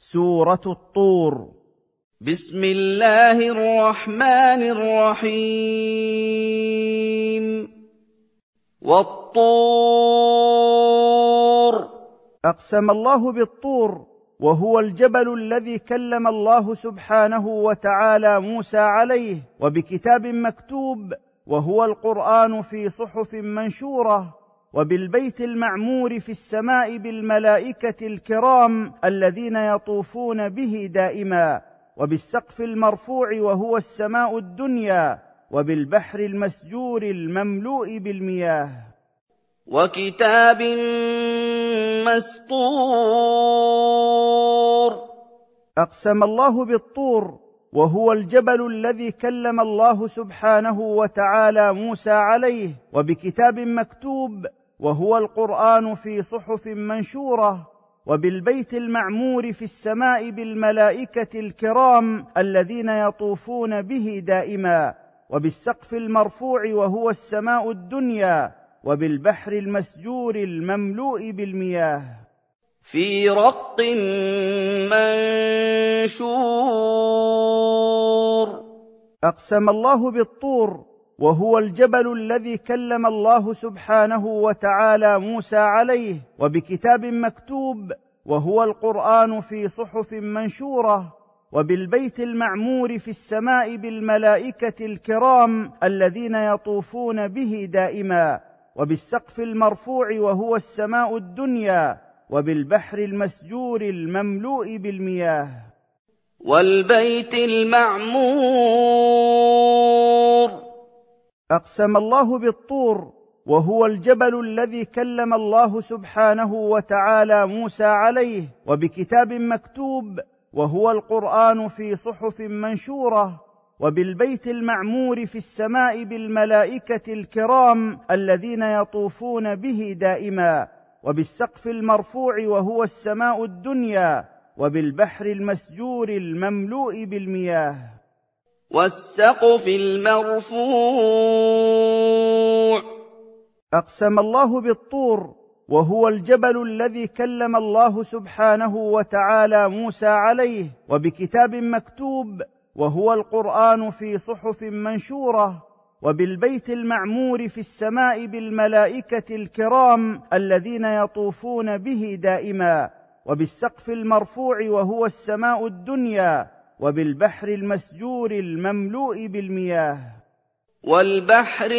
سورة الطور. بسم الله الرحمن الرحيم. والطور. أقسم الله بالطور، وهو الجبل الذي كلم الله سبحانه وتعالى موسى عليه، وبكتاب مكتوب، وهو القرآن في صحف منشورة، وبالبيت المعمور في السماء بالملائكة الكرام الذين يطوفون به دائما، وبالسقف المرفوع وهو السماء الدنيا، وبالبحر المسجور المملوء بالمياه، وكتاب مسطور. أقسم الله بالطور، وهو الجبل الذي كلم الله سبحانه وتعالى موسى عليه، وبكتاب مكتوب، وهو القرآن في صحف منشورة، وبالبيت المعمور في السماء بالملائكة الكرام الذين يطوفون به دائما، وبالسقف المرفوع وهو السماء الدنيا، وبالبحر المسجور المملوء بالمياه، في رق منشور. أقسم الله بالطور، وهو الجبل الذي كلم الله سبحانه وتعالى موسى عليه، وبكتاب مكتوب، وهو القرآن في صحف منشورة، وبالبيت المعمور في السماء بالملائكة الكرام الذين يطوفون به دائما، وبالسقف المرفوع وهو السماء الدنيا، وبالبحر المسجور المملوء بالمياه، والبيت المعمور. أقسم الله بالطور، وهو الجبل الذي كلم الله سبحانه وتعالى موسى عليه، وبكتاب مكتوب، وهو القرآن في صحف منشورة، وبالبيت المعمور في السماء بالملائكة الكرام الذين يطوفون به دائما، وبالسقف المرفوع وهو السماء الدنيا، وبالبحر المسجور المملوء بالمياه، والسقف المرفوع. أقسم الله بالطور، وهو الجبل الذي كلم الله سبحانه وتعالى موسى عليه، وبكتاب مكتوب، وهو القرآن في صحف منشورة، وبالبيت المعمور في السماء بالملائكة الكرام الذين يطوفون به دائما، وبالسقف المرفوع وهو السماء الدنيا، وبالبحر المسجور المملوء بالمياه، والبحر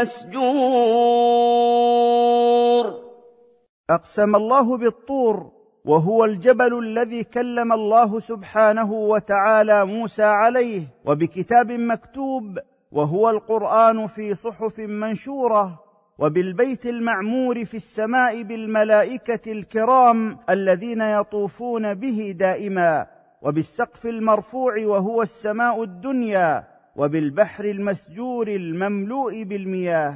المسجور. أقسم الله بالطور، وهو الجبل الذي كلم الله سبحانه وتعالى موسى عليه، وبكتاب مكتوب، وهو القرآن في صحف منشورة، وبالبيت المعمور في السماء بالملائكة الكرام الذين يطوفون به دائما، وبالسقف المرفوع وهو السماء الدنيا، وبالبحر المسجور المملوء بالمياه،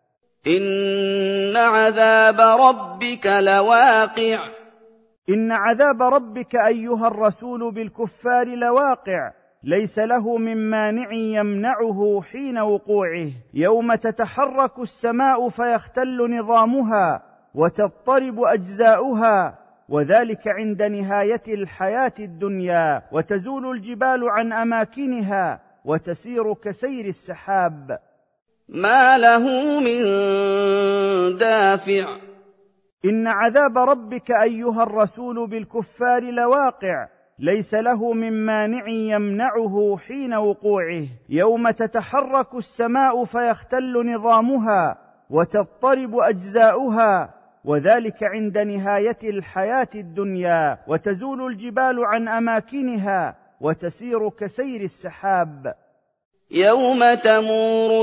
إن عذاب ربك لواقع. إن عذاب ربك أيها الرسول بالكفار لواقع، ليس له من مانع يمنعه حين وقوعه، يوم تتحرك السماء فيختل نظامها وتضطرب أجزاؤها، وذلك عند نهاية الحياة الدنيا، وتزول الجبال عن أماكنها وتسير كسير السحاب، ما له من دافع. إن عذاب ربك أيها الرسول بالكفار لواقع، ليس له من مانع يمنعه حين وقوعه، يوم تتحرك السماء فيختل نظامها وتضطرب أجزاؤها، وذلك عند نهاية الحياة الدنيا، وتزول الجبال عن أماكنها وتسير كسير السحاب، يوم تمور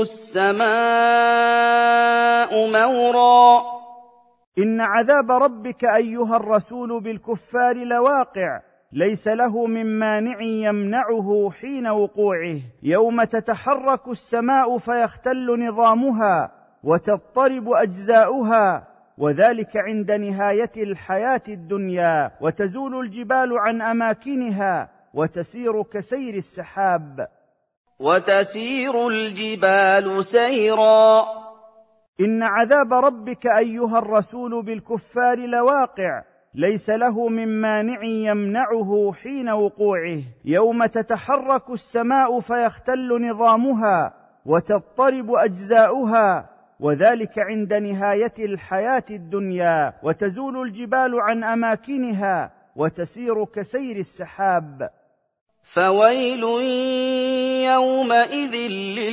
السماء مورا. إن عذاب ربك أيها الرسول بالكفار لواقع، ليس له من مانع يمنعه حين وقوعه، يوم تتحرك السماء فيختل نظامها وتضطرب أجزاؤها، وذلك عند نهاية الحياة الدنيا، وتزول الجبال عن أماكنها وتسير كسير السحاب، وتسير الجبال سيرا. إن عذاب ربك أيها الرسول بالكفار لواقع، ليس له من مانع يمنعه حين وقوعه، يوم تتحرك السماء فيختل نظامها وتضطرب أجزاؤها، وذلك عند نهاية الحياة الدنيا، وتزول الجبال عن أماكنها وتسير كسير السحاب. فويل يومئذ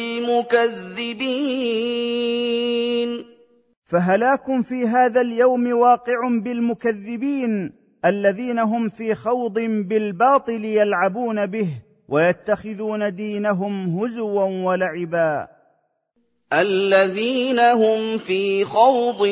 للمكذبين. فهلاك في هذا اليوم واقع بالمكذبين الذين هم في خوض بالباطل يلعبون به ويتخذون دينهم هزوا ولعبا. الذين هم في خوض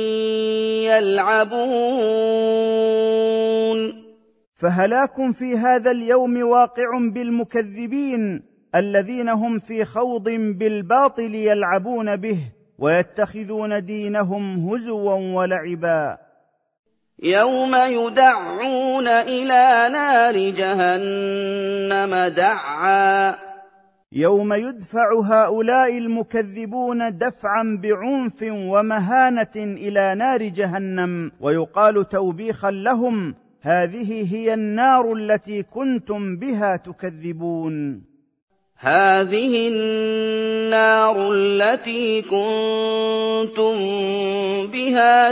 يلعبون. فهلاك في هذا اليوم واقع بالمكذبين الذين هم في خوض بالباطل يلعبون به ويتخذون دينهم هزوا ولعبا. يوم يدعون إلى نار جهنم دعا. يوم يدفع هؤلاء المكذبون دفعا بعنف ومهانة إلى نار جهنم، ويقال توبيخا لهم: هذه هي النار التي كنتم بها تكذبون. هذه النار التي كنتم بها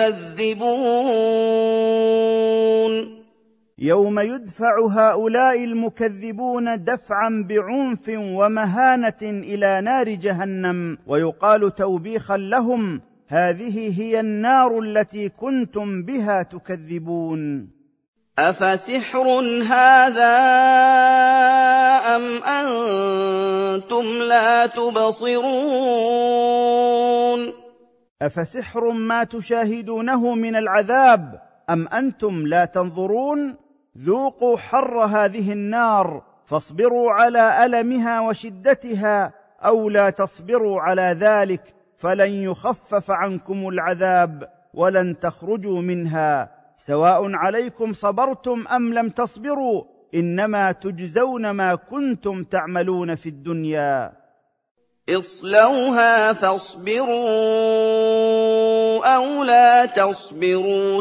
تكذبون. يوم يدفع هؤلاء المكذبون دفعا بعنف ومهانة إلى نار جهنم، ويقال توبيخا لهم: هذه هي النار التي كنتم بها تكذبون. أفسحر هذا أم أنتم لا تبصرون. أفسحر ما تشاهدونه من العذاب أم أنتم لا تنظرون؟ ذوقوا حر هذه النار فاصبروا على ألمها وشدتها، أو لا تصبروا على ذلك فلن يخفف عنكم العذاب ولن تخرجوا منها، سواء عليكم صبرتم أم لم تصبروا، إنما تجزون ما كنتم تعملون في الدنيا. اصلوها فاصبروا أو لا تصبروا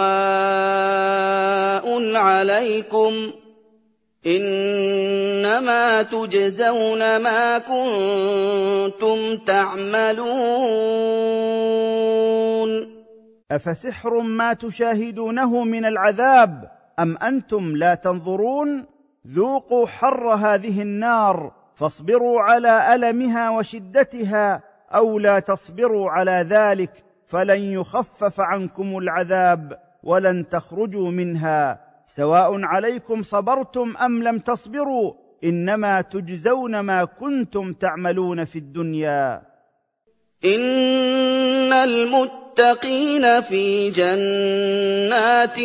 سواء عليكم، إنما تجزون ما كنتم تعملون. أفسحر ما تشاهدونه من العذاب أم أنتم لا تنظرون؟ ذوقوا حر هذه النار فاصبروا على ألمها وشدتها، أو لا تصبروا على ذلك فلن يخفف عنكم العذاب ولن تخرجوا منها، سواء عليكم صبرتم أم لم تصبروا، إنما تجزون ما كنتم تعملون في الدنيا. إن المتقين في جنات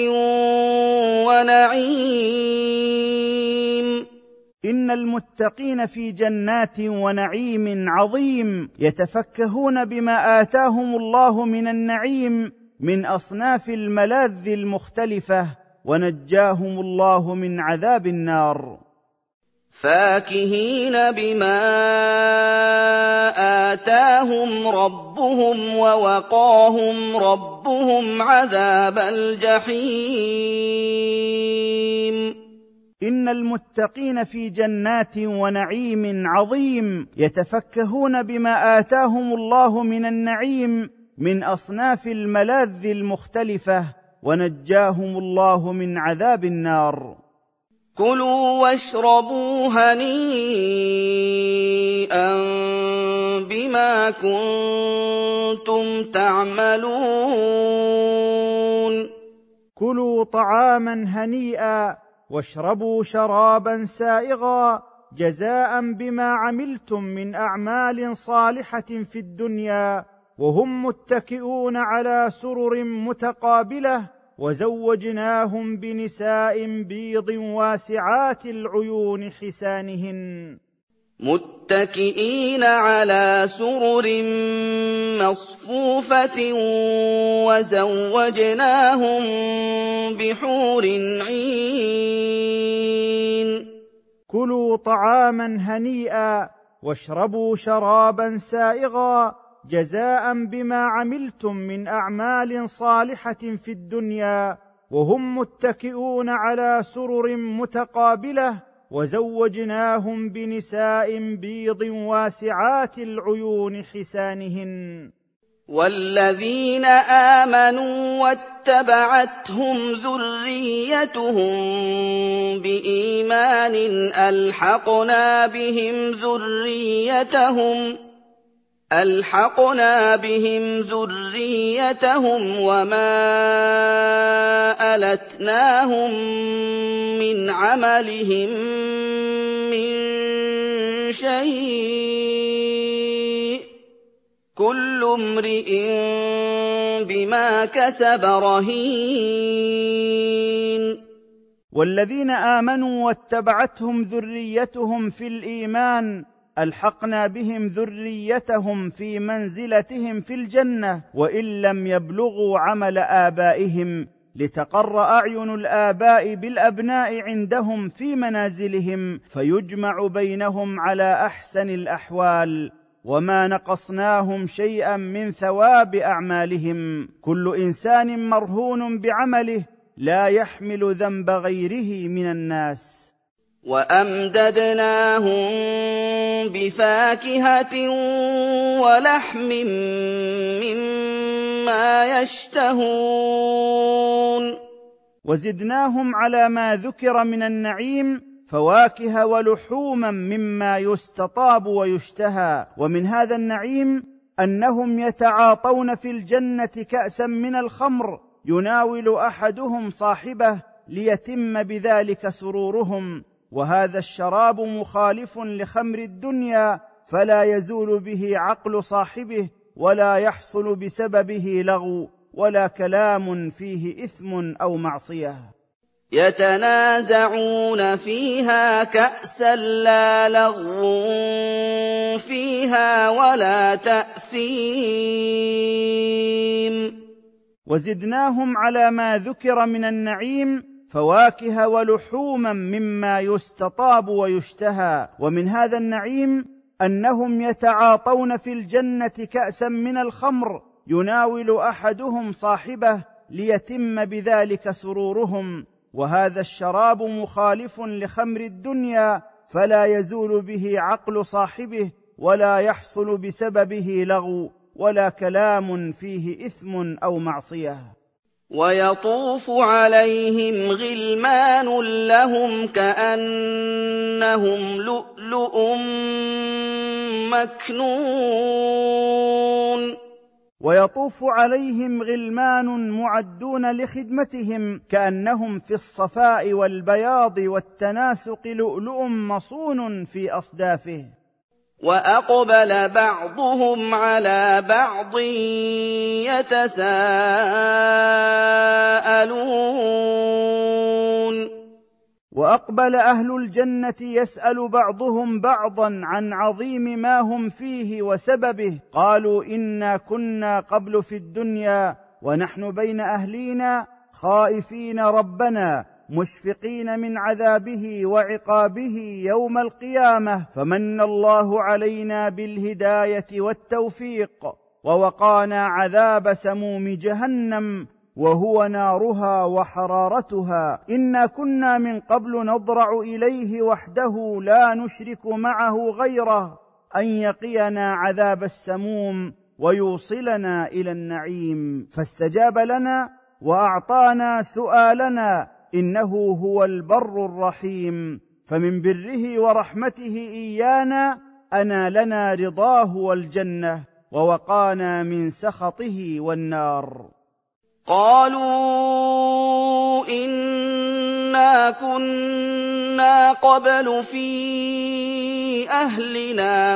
ونعيم. إن المتقين في جنات ونعيم عظيم، يتفكهون بما آتاهم الله من النعيم من أصناف الملاذ المختلفة، ونجاهم الله من عذاب النار. فاكهين بما آتاهم ربهم ووقاهم ربهم عذاب الجحيم. إن المتقين في جنات ونعيم عظيم، يتفكهون بما آتاهم الله من النعيم من أصناف الملاذ المختلفة، ونجاهم الله من عذاب النار. كلوا واشربوا هنيئا بما كنتم تعملون. كلوا طعاما هنيئا واشربوا شرابا سائغا جزاء بما عملتم من أعمال صالحة في الدنيا، وهم متكئون على سرر متقابلة، وزوجناهم بنساء بيض واسعات العيون حسانهن. متكئين على سرر مصفوفة وزوجناهم بحور عين. كلوا طعاما هنيئا واشربوا شرابا سائغا جزاء بما عملتم من أعمال صالحة في الدنيا، وهم متكئون على سرر متقابلة، وزوجناهم بنساء بيض واسعات العيون حسانهن. والذين آمنوا واتبعتهم ذريتهم بإيمان ألحقنا بهم ذريتهم وما ألتناهم من عملهم من شيء، كل امرئ بما كسب رهين. والذين آمنوا واتبعتهم ذريتهم في الإيمان ألحقنا بهم ذريتهم في منزلتهم في الجنة، وإن لم يبلغوا عمل آبائهم، لتقر أعين الآباء بالأبناء عندهم في منازلهم، فيجمع بينهم على أحسن الأحوال، وما نقصناهم شيئا من ثواب أعمالهم. كل إنسان مرهون بعمله، لا يحمل ذنب غيره من الناس. وأمددناهم بفاكهة ولحم مما يشتهون. وزدناهم على ما ذكر من النعيم فواكه ولحوما مما يستطاب ويشتهى. ومن هذا النعيم أنهم يتعاطون في الجنة كأسا من الخمر يناول أحدهم صاحبه ليتم بذلك سرورهم، وهذا الشراب مخالف لخمر الدنيا، فلا يزول به عقل صاحبه، ولا يحصل بسببه لغو ولا كلام فيه إثم أو معصية. يتنازعون فيها كأسا لا لغو فيها ولا تأثيم. وزدناهم على ما ذكر من النعيم فواكه ولحوما مما يستطاب ويشتهى. ومن هذا النعيم أنهم يتعاطون في الجنة كأسا من الخمر يناول أحدهم صاحبه ليتم بذلك سرورهم، وهذا الشراب مخالف لخمر الدنيا، فلا يزول به عقل صاحبه، ولا يحصل بسببه لغو ولا كلام فيه إثم أو معصية. ويطوف عليهم غلمان لهم كأنهم لؤلؤ مكنون. ويطوف عليهم غلمان معدون لخدمتهم كأنهم في الصفاء والبياض والتناسق لؤلؤ مصون في أصدافه. وأقبل بعضهم على بعض يتساءلون. وأقبل أهل الجنة يسأل بعضهم بعضا عن عظيم ما هم فيه وسببه، قالوا إنا كنا قبل في الدنيا ونحن بين أهلينا خائفين ربنا مشفقين من عذابه وعقابه يوم القيامة، فمن الله علينا بالهداية والتوفيق ووقانا عذاب سموم جهنم وهو نارها وحرارتها. إنا كنا من قبل نضرع إليه وحده لا نشرك معه غيره أن يقينا عذاب السموم ويوصلنا إلى النعيم، فاستجاب لنا وأعطانا سؤالنا، إنه هو البر الرحيم، فمن بره ورحمته إيانا أنالنا رضاه والجنة ووقانا من سخطه والنار. قالوا إنا كنا قبل في أهلنا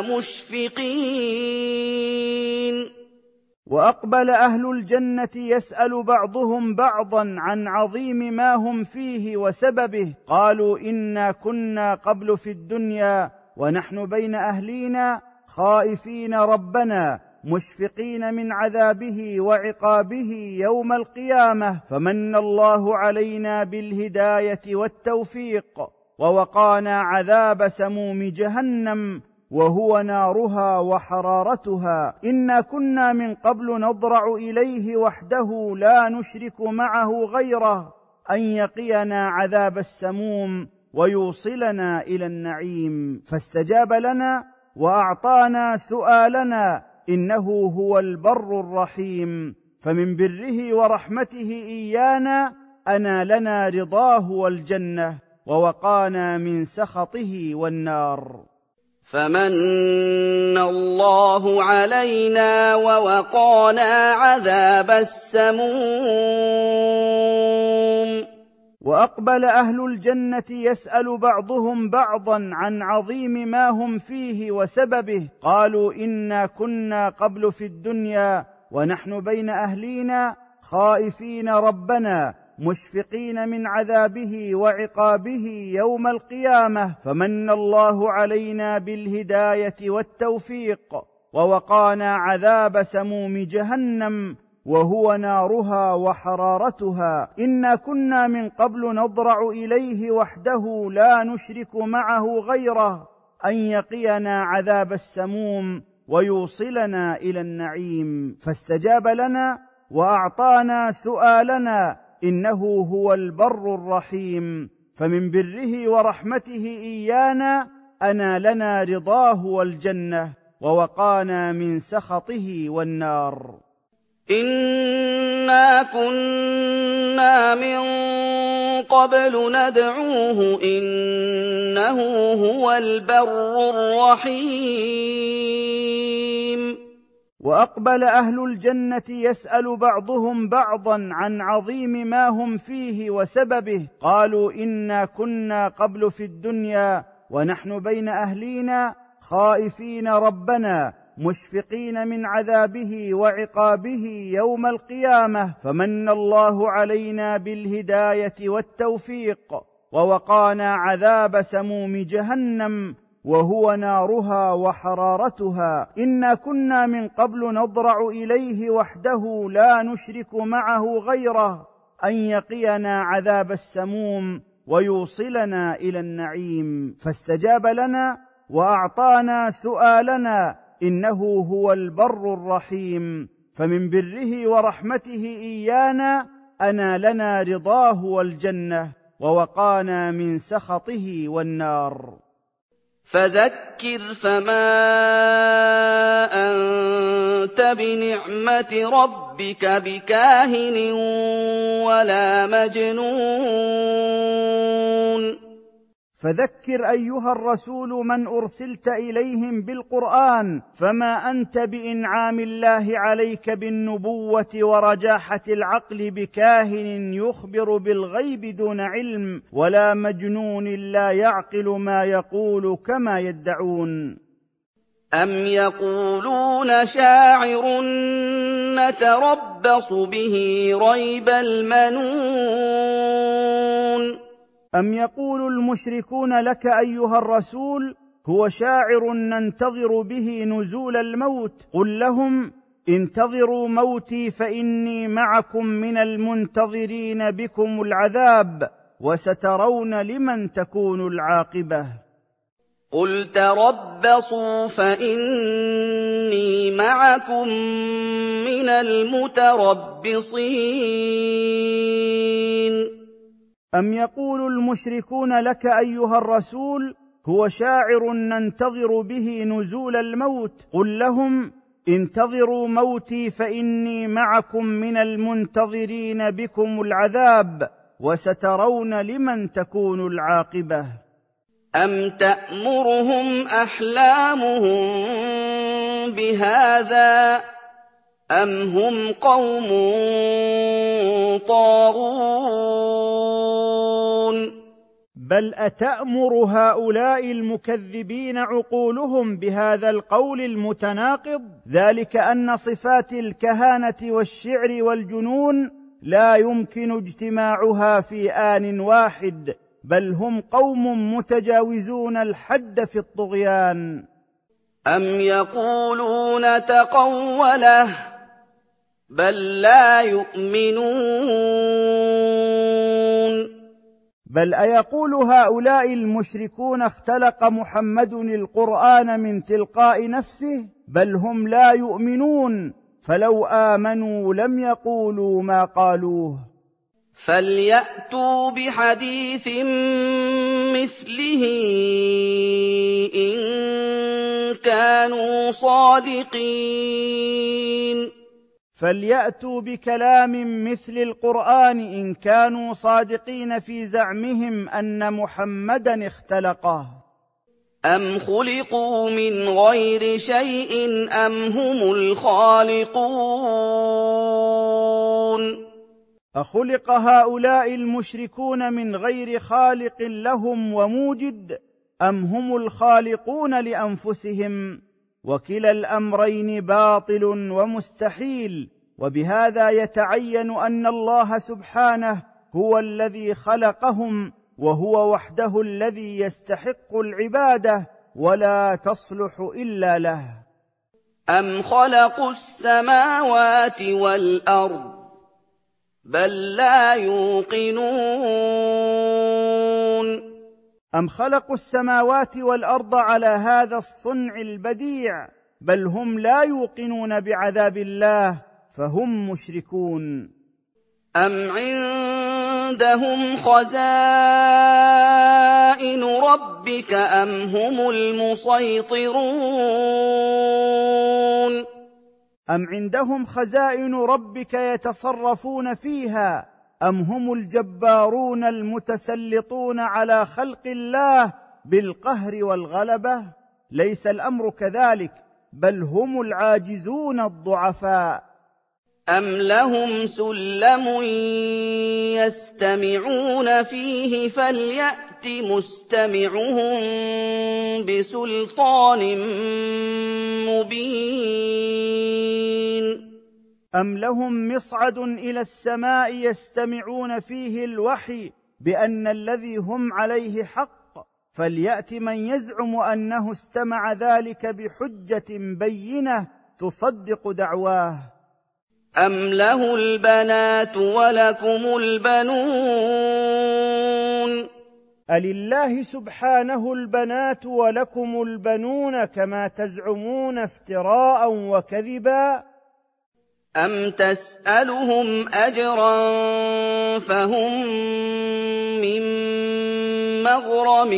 مشفقين. وأقبل أهل الجنة يسأل بعضهم بعضا عن عظيم ما هم فيه وسببه، قالوا إنا كنا قبل في الدنيا ونحن بين أهلينا خائفين ربنا مشفقين من عذابه وعقابه يوم القيامة، فمن الله علينا بالهداية والتوفيق ووقانا عذاب سموم جهنم وهو نارها وحرارتها. إنا كنا من قبل نضرع إليه وحده لا نشرك معه غيره أن يقينا عذاب السموم ويوصلنا إلى النعيم. فاستجاب لنا وأعطانا سؤالنا، إنه هو البر الرحيم، فمن بره ورحمته إيانا أنالنا رضاه والجنة، ووقانا من سخطه والنار. فمن الله علينا ووقانا عذاب السموم. وأقبل أهل الجنة يسأل بعضهم بعضا عن عظيم ما هم فيه وسببه، قالوا إنا كنا قبل في الدنيا ونحن بين أهلينا خائفين ربنا مشفقين من عذابه وعقابه يوم القيامة، فمن الله علينا بالهداية والتوفيق، ووقانا عذاب سموم جهنم وهو نارها وحرارتها. إنا كنا من قبل نضرع إليه وحده لا نشرك معه غيره، أن يقينا عذاب السموم ويوصلنا إلى النعيم. فاستجاب لنا وأعطانا سؤالنا، إنه هو البر الرحيم، فمن بره ورحمته إيانا أنالنا رضاه والجنة، ووقانا من سخطه والنار. إنا كنا من قبل ندعوه إنه هو البر الرحيم. وأقبل أهل الجنة يسأل بعضهم بعضا عن عظيم ما هم فيه وسببه، قالوا إنا كنا قبل في الدنيا ونحن بين أهلينا خائفين ربنا مشفقين من عذابه وعقابه يوم القيامة، فمن الله علينا بالهداية والتوفيق، ووقانا عذاب سموم جهنم وهو نارها وحرارتها. إنا كنا من قبل نضرع إليه وحده لا نشرك معه غيره، أن يقينا عذاب السموم ويوصلنا إلى النعيم. فاستجاب لنا وأعطانا سؤالنا، إنه هو البر الرحيم، فمن بره ورحمته إيانا أنالنا رضاه والجنة، ووقانا من سخطه والنار. فذكر فما أنت بنعمة ربك بكاهن ولا مجنون. فذكر أيها الرسول من أرسلت إليهم بالقرآن، فما أنت بإنعام الله عليك بالنبوة ورجاحة العقل بكاهن يخبر بالغيب دون علم، ولا مجنون لا يعقل ما يقول كما يدعون. أم يقولون شاعر نتربص به ريب المنون. أم يقول المشركون لك أيها الرسول هو شاعر ننتظر به نزول الموت، قل لهم انتظروا موتي فإني معكم من المنتظرين بكم العذاب، وسترون لمن تكون العاقبة. قل تربصوا فإني معكم من المتربصين. أم يقول المشركون لك أيها الرسول هو شاعر ننتظر به نزول الموت، قل لهم انتظروا موتي فإني معكم من المنتظرين بكم العذاب، وسترون لمن تكون العاقبة. أم تأمرهم أحلامهم بهذا أم هم قوم طاغون. بل أتأمر هؤلاء المكذبين عقولهم بهذا القول المتناقض؟ ذلك أن صفات الكهانة والشعر والجنون لا يمكن اجتماعها في آن واحد، بل هم قوم متجاوزون الحد في الطغيان. أم يقولون تقوله بل لا يؤمنون. بل أيقول هؤلاء المشركون اختلق محمد القرآن من تلقاء نفسه؟ بل هم لا يؤمنون، فلو آمنوا لم يقولوا ما قالوه. فَلْيَأْتُوا بِحَدِيثٍ مِّثْلِهِ إِن كَانُوا صَادِقِينَ فليأتوا بكلام مثل القرآن إن كانوا صادقين في زعمهم أن محمدًا اختلقه. أَمْ خُلِقُوا مِنْ غَيْرِ شَيْءٍ أَمْ هُمُ الْخَالِقُونَ أخلق هؤلاء المشركون من غير خالق لهم وموجد أم هم الخالقون لأنفسهم؟ وكلا الأمرين باطل ومستحيل، وبهذا يتعين أن الله سبحانه هو الذي خلقهم، وهو وحده الذي يستحق العبادة ولا تصلح إلا له. أَمْ خَلَقُوا السَّمَاوَاتِ وَالْأَرْضَ بَل لَّا يُوقِنُونَ أم خلقوا السماوات والأرض على هذا الصنع البديع، بل هم لا يوقنون بعذاب الله فهم مشركون. أَمْ عِندَهُمْ خَزَائِنُ رَبِّكَ أَمْ هُمُ الْمُصَيْطِرُونَ أم عندهم خزائن ربك يتصرفون فيها أم هم الجبارون المتسلطون على خلق الله بالقهر والغلبة؟ ليس الأمر كذلك، بل هم العاجزون الضعفاء. أَمْ لَهُمْ سُلَّمٌ يَسْتَمِعُونَ فِيهِ فَلْيَأْتِ مُسْتَمِعُهُم بِسُلْطَانٍ مُّبِينٍ أم لهم مصعد إلى السماء يستمعون فيه الوحي بأن الذي هم عليه حق؟ فليأت من يزعم أنه استمع ذلك بحجة بينة تصدق دعواه. أَمْ لَهُ الْبَنَاتُ وَلَكُمُ الْبَنُونَ ألله سبحانه البنات ولكم البنون كما تزعمون افتراء وكذبا؟ أَمْ تَسْأَلُهُمْ أَجْرًا فَهُم مِّن مَّغْرَمٍ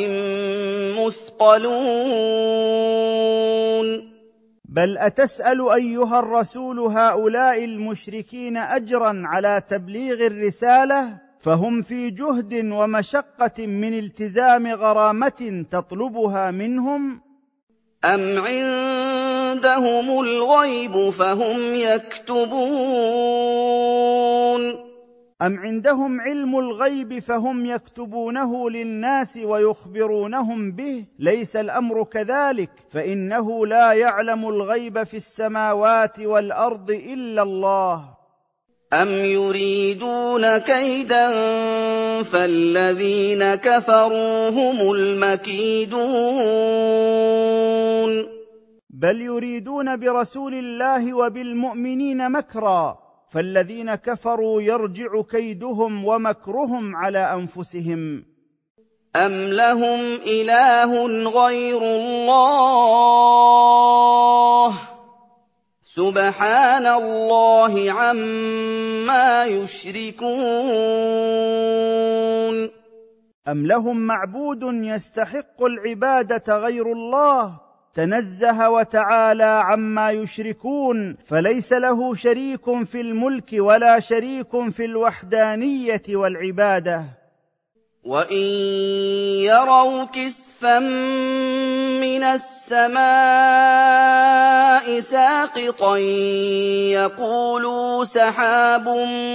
مُّثْقَلُونَ بل أتسأل أيها الرسول هؤلاء المشركين أجرا على تبليغ الرسالة؟ فهم في جهد ومشقة من التزام غرامة تطلبها منهم. أَمْ عِندَهُمُ الْغَيْبُ فَهُمْ يَكْتُبُونَ أم عندهم علم الغيب فهم يكتبونه للناس ويخبرونهم به؟ ليس الأمر كذلك، فإنه لا يعلم الغيب في السماوات والأرض إلا الله. أَمْ يُرِيدُونَ كَيْدًا فَالَّذِينَ كَفَرُوا هُمُ الْمَكِيدُونَ بل يريدون برسول الله وبالمؤمنين مكرا، فالذين كفروا يرجع كيدهم ومكرهم على أنفسهم. أَمْ لَهُمْ إِلَٰهٌ غَيْرُ اللَّهِ سُبْحَانَ اللَّهِ عَمَّا يُشْرِكُونَ أم لهم معبود يستحق العبادة غير الله؟ تنزه وتعالى عما يشركون، فليس له شريك في الملك ولا شريك في الوحدانية والعبادة. وَإِن يَرَوْا كِسْفًا مِّنَ السَّمَاءِ سَاقِطًا يَقُولُوا سَحَابٌ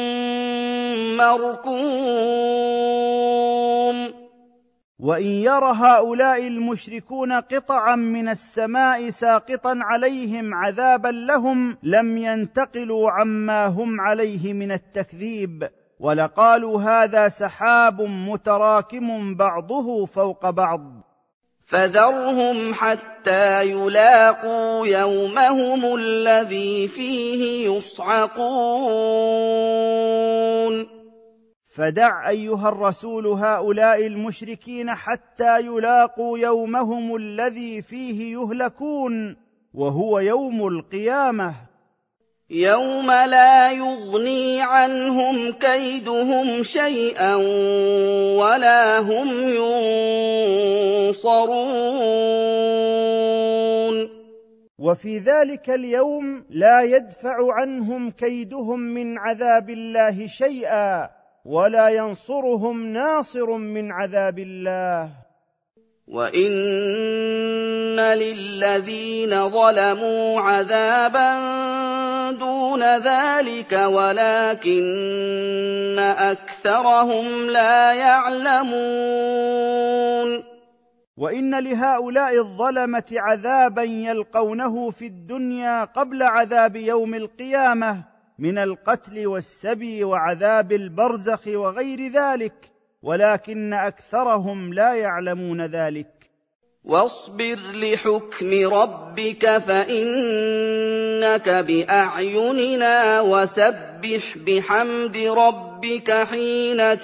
مَّرْكُومٌ وإن ير هؤلاء المشركون قطعا من السماء ساقطا عليهم عذابا لهم لم ينتقلوا عما هم عليه من التكذيب، ولقالوا هذا سحاب متراكم بعضه فوق بعض. فَذَرْهُمْ حَتَّىٰ يُلَاقُوا يَوْمَهُمُ الَّذِي فِيهِ يُصْعَقُونَ فدع أيها الرسول هؤلاء المشركين حتى يلاقوا يومهم الذي فيه يهلكون، وهو يوم القيامة. يَوْمَ لَا يُغْنِي عَنْهُمْ كَيْدُهُمْ شَيْئًا وَلَا هُمْ يُنصَرُونَ. وفي ذلك اليوم لا يدفع عنهم كيدهم من عذاب الله شيئا، ولا ينصرهم ناصر من عذاب الله. وَإِنَّ لِلَّذِينَ ظَلَمُوا عَذَابًا دُونَ ذَلِكَ وَلَٰكِنَّ أَكْثَرَهُمْ لَا يَعْلَمُونَ. وإن لهؤلاء الظلمة عذابا يلقونه في الدنيا قبل عذاب يوم القيامة من القتل والسبي وعذاب البرزخ وغير ذلك، ولكن أكثرهم لا يعلمون ذلك. وَاصْبِرْ لِحُكْمِ رَبِّكَ فَإِنَّكَ بِأَعْيُنِنَا وَسَبِّحْ بِحَمْدِ رَبِّكَ حِينَ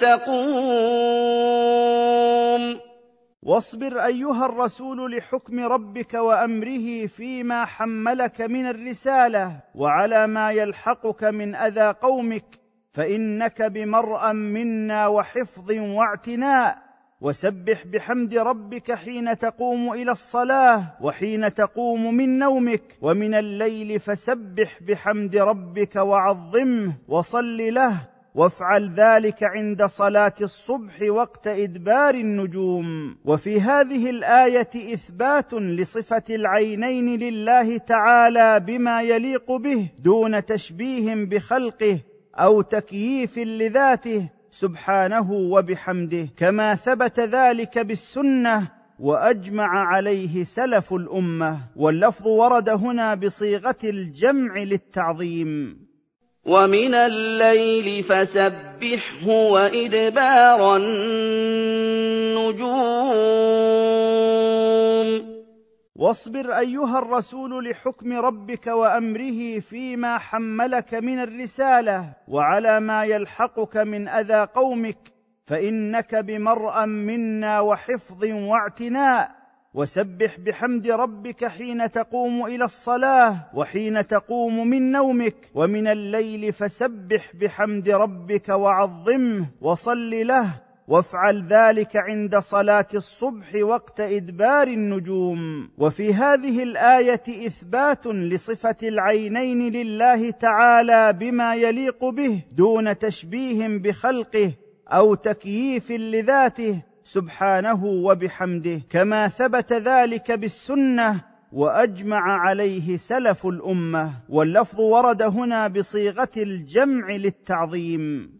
تَقُومُ. واصبر أيها الرسول لحكم ربك وأمره فيما حملك من الرسالة وعلى ما يلحقك من أذى قومك، فإنك بمرأ منا وحفظ واعتناء. وسبح بحمد ربك حين تقوم إلى الصلاة وحين تقوم من نومك، ومن الليل فسبح بحمد ربك وعظمه وصل له، وافعل ذلك عند صلاة الصبح وقت إدبار النجوم. وفي هذه الآية إثبات لصفة العينين لله تعالى بما يليق به دون تشبيه بخلقه أو تكييف لذاته سبحانه وبحمده، كما ثبت ذلك بالسنة وأجمع عليه سلف الأمة. واللفظ ورد هنا بصيغة الجمع للتعظيم. وَمِنَ اللَّيْلِ فَسَبِّحْهُ وَإِدْبَارَ النُّجُومِ. واصبر أيها الرسول لحكم ربك وأمره فيما حملك من الرسالة وعلى ما يلحقك من أذى قومك، فإنك بمرأ منا وحفظ واعتناء. وسبح بحمد ربك حين تقوم إلى الصلاة وحين تقوم من نومك، ومن الليل فسبح بحمد ربك وعظمه وصل له، وافعل ذلك عند صلاة الصبح وقت إدبار النجوم. وفي هذه الآية إثبات لصفة العينين لله تعالى بما يليق به دون تشبيه بخلقه أو تكييف لذاته سبحانه وبحمده، كما ثبت ذلك بالسنة وأجمع عليه سلف الأمة. واللفظ ورد هنا بصيغة الجمع للتعظيم.